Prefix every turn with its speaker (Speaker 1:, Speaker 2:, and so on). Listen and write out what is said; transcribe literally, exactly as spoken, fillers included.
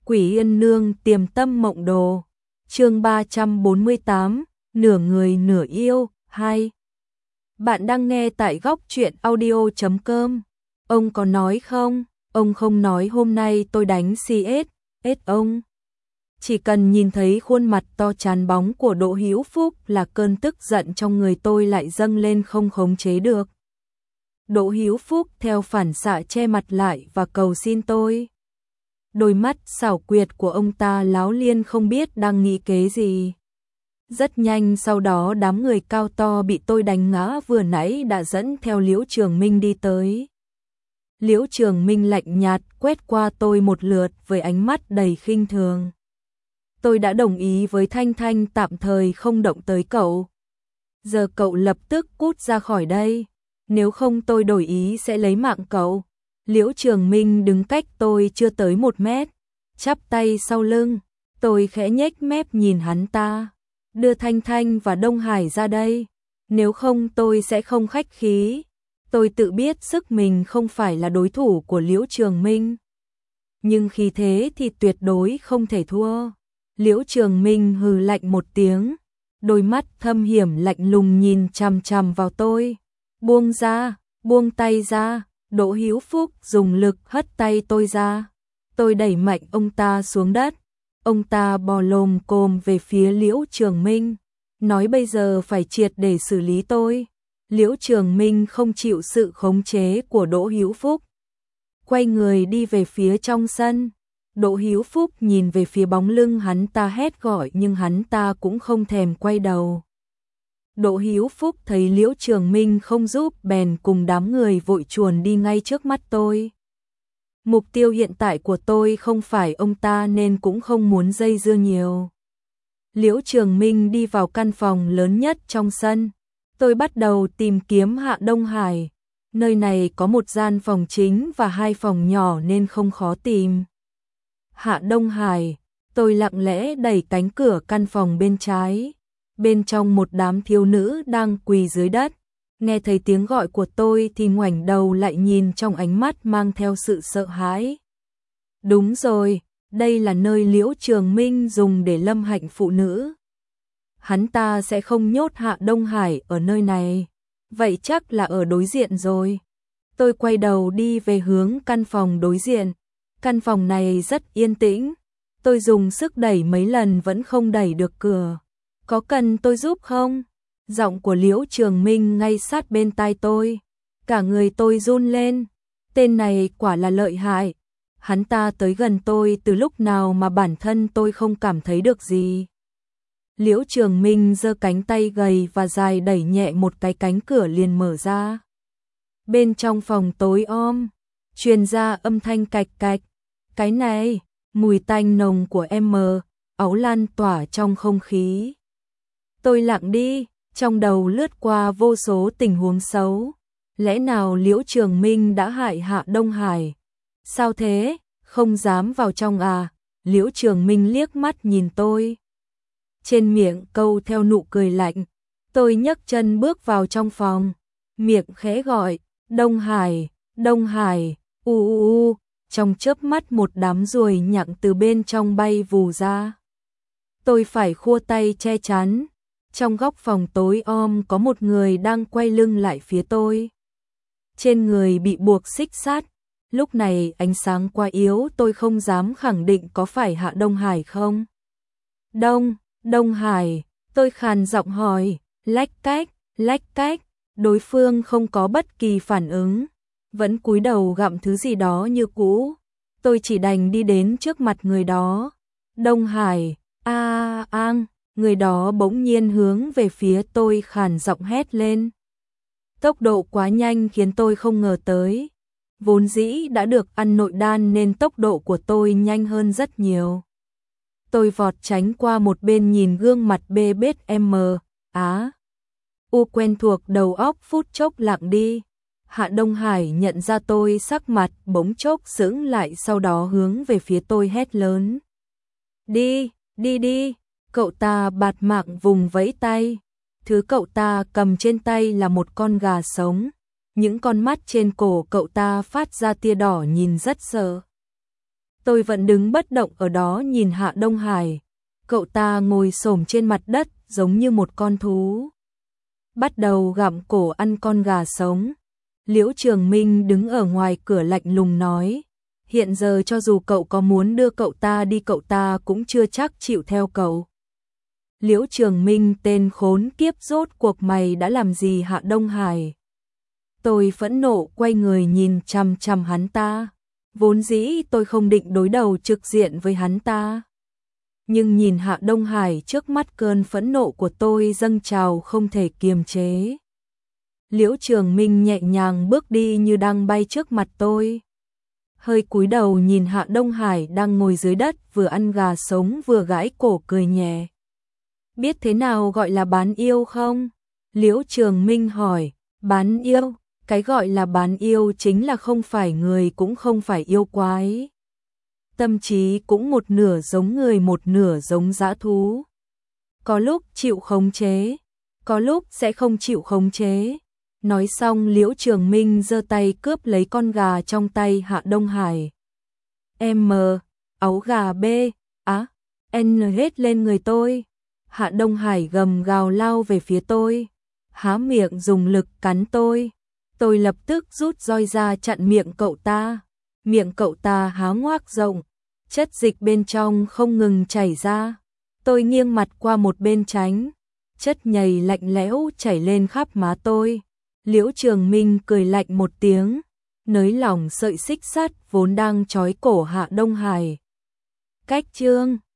Speaker 1: Quỷ Yên Nương Tiềm Tâm Mộng Đồ. Chương ba trăm bốn mươi tám, nửa người nửa yêu, hai. Bạn đang nghe tại góc truyện audio chấm com. Ông có nói không? Ông không nói hôm nay tôi đánh xê ét, ét ông. Chỉ cần nhìn thấy khuôn mặt to tràn bóng của Đỗ Hữu Phúc là cơn tức giận trong người tôi lại dâng lên không khống chế được. Đỗ Hữu Phúc theo phản xạ che mặt lại và cầu xin tôi. Đôi mắt xảo quyệt của ông ta láo liên không biết đang nghĩ kế gì. Rất nhanh sau đó đám người cao to bị tôi đánh ngã vừa nãy đã dẫn theo Liễu Trường Minh đi tới. Liễu Trường Minh lạnh nhạt quét qua tôi một lượt với ánh mắt đầy khinh thường. Tôi đã đồng ý với Thanh Thanh tạm thời không động tới cậu. Giờ cậu lập tức cút ra khỏi đây, nếu không tôi đổi ý sẽ lấy mạng cậu. Liễu Trường Minh đứng cách tôi chưa tới một mét, chắp tay sau lưng, tôi khẽ nhếch mép nhìn hắn ta. Đưa Thanh Thanh và Đông Hải ra đây, nếu không tôi sẽ không khách khí. Tôi tự biết sức mình không phải là đối thủ của Liễu Trường Minh, nhưng khi thế thì tuyệt đối không thể thua. Liễu Trường Minh hừ lạnh một tiếng, đôi mắt thâm hiểm lạnh lùng nhìn chằm chằm vào tôi. Buông ra, buông tay ra. Đỗ Hữu Phúc dùng lực hất tay tôi ra. Tôi đẩy mạnh ông ta xuống đất. Ông ta bò lồm cồm về phía Liễu Trường Minh, nói bây giờ phải triệt để xử lý tôi. Liễu Trường Minh không chịu sự khống chế của Đỗ Hữu Phúc, quay người đi về phía trong sân. Đỗ Hữu Phúc nhìn về phía bóng lưng hắn ta hét gọi nhưng hắn ta cũng không thèm quay đầu. Đỗ Hữu Phúc thấy Liễu Trường Minh không giúp bèn cùng đám người vội chuồn đi ngay trước mắt tôi. Mục tiêu hiện tại của tôi không phải ông ta nên cũng không muốn dây dưa nhiều. Liễu Trường Minh đi vào căn phòng lớn nhất trong sân. Tôi bắt đầu tìm kiếm Hạ Đông Hải. Nơi này có một gian phòng chính và hai phòng nhỏ nên không khó tìm. Hạ Đông Hải, tôi lặng lẽ đẩy cánh cửa căn phòng bên trái. Bên trong một đám thiếu nữ đang quỳ dưới đất. Nghe thấy tiếng gọi của tôi thì ngoảnh đầu lại nhìn trong ánh mắt mang theo sự sợ hãi. Đúng rồi, đây là nơi Liễu Trường Minh dùng để lâm hạnh phụ nữ. Hắn ta sẽ không nhốt Hạ Đông Hải ở nơi này. Vậy chắc là ở đối diện rồi. Tôi quay đầu đi về hướng căn phòng đối diện. Căn phòng này rất yên tĩnh. Tôi dùng sức đẩy mấy lần vẫn không đẩy được cửa. Có cần tôi giúp không? Giọng của Liễu Trường Minh ngay sát bên tai tôi. Cả người tôi run lên. Tên này quả là lợi hại. Hắn ta tới gần tôi từ lúc nào mà bản thân tôi không cảm thấy được gì. Liễu Trường Minh giơ cánh tay gầy và dài đẩy nhẹ một cái cánh cửa liền mở ra. Bên trong phòng tối om, truyền ra âm thanh cạch cạch. Cái này, mùi tanh nồng của em áo lan tỏa trong không khí. Tôi lặng đi, trong đầu lướt qua vô số tình huống xấu. Lẽ nào Liễu Trường Minh đã hại Hạ Đông Hải? Sao thế, không dám vào trong à? Liễu Trường Minh liếc mắt nhìn tôi. Trên miệng câu theo nụ cười lạnh. Tôi nhấc chân bước vào trong phòng. Miệng khẽ gọi, Đông Hải, Đông Hải, u u u. Trong chớp mắt một đám ruồi nhặng từ bên trong bay vù ra. Tôi phải khua tay che chắn. Trong góc phòng tối om có một người đang quay lưng lại phía tôi. Trên người bị buộc xích sắt. Lúc này ánh sáng quá yếu tôi không dám khẳng định có phải Hạ Đông Hải không. Đông, Đông Hải, tôi khàn giọng hỏi, lách cách, lách cách. Đối phương không có bất kỳ phản ứng, vẫn cúi đầu gặm thứ gì đó như cũ. Tôi chỉ đành đi đến trước mặt người đó. Đông Hải, a ang. Người đó bỗng nhiên hướng về phía tôi khàn giọng hét lên. Tốc độ quá nhanh khiến tôi không ngờ tới. Vốn dĩ đã được ăn nội đan nên tốc độ của tôi nhanh hơn rất nhiều. Tôi vọt tránh qua một bên nhìn gương mặt bê bết em á. U quen thuộc đầu óc phút chốc lặng đi. Hạ Đông Hải nhận ra tôi sắc mặt bỗng chốc sững lại sau đó hướng về phía tôi hét lớn. Đi, đi đi. Cậu ta bạt mạng vùng vẫy tay. Thứ cậu ta cầm trên tay là một con gà sống. Những con mắt trên cổ cậu ta phát ra tia đỏ nhìn rất sợ. Tôi vẫn đứng bất động ở đó nhìn Hạ Đông Hải. Cậu ta ngồi xổm trên mặt đất giống như một con thú. Bắt đầu gặm cổ ăn con gà sống. Liễu Trường Minh đứng ở ngoài cửa lạnh lùng nói. Hiện giờ cho dù cậu có muốn đưa cậu ta đi cậu ta cũng chưa chắc chịu theo cậu. Liễu Trường Minh, tên khốn kiếp, rốt cuộc mày đã làm gì Hạ Đông Hải? Tôi phẫn nộ quay người nhìn chằm chằm hắn ta. Vốn dĩ tôi không định đối đầu trực diện với hắn ta. Nhưng nhìn Hạ Đông Hải trước mắt, cơn phẫn nộ của tôi dâng trào không thể kiềm chế. Liễu Trường Minh nhẹ nhàng bước đi như đang bay trước mặt tôi. Hơi cúi đầu nhìn Hạ Đông Hải đang ngồi dưới đất vừa ăn gà sống vừa gãi cổ cười nhẹ. Biết thế nào gọi là bán yêu không? Liễu Trường Minh hỏi. Bán yêu? Cái gọi là bán yêu chính là không phải người cũng không phải yêu quái. Tâm trí cũng một nửa giống người một nửa giống dã thú. Có lúc chịu khống chế, có lúc sẽ không chịu khống chế. Nói xong Liễu Trường Minh giơ tay cướp lấy con gà trong tay Hạ Đông Hải. M, áo gà B, á, N hết lên người tôi. Hạ Đông Hải gầm gào lao về phía tôi, há miệng dùng lực cắn tôi. Tôi lập tức rút roi ra chặn miệng cậu ta. Miệng cậu ta há ngoác rộng, chất dịch bên trong không ngừng chảy ra. Tôi nghiêng mặt qua một bên tránh, chất nhầy lạnh lẽo chảy lên khắp má tôi. Liễu Trường Minh cười lạnh một tiếng, nới lỏng sợi xích sắt vốn đang trói cổ Hạ Đông Hải. Cách chương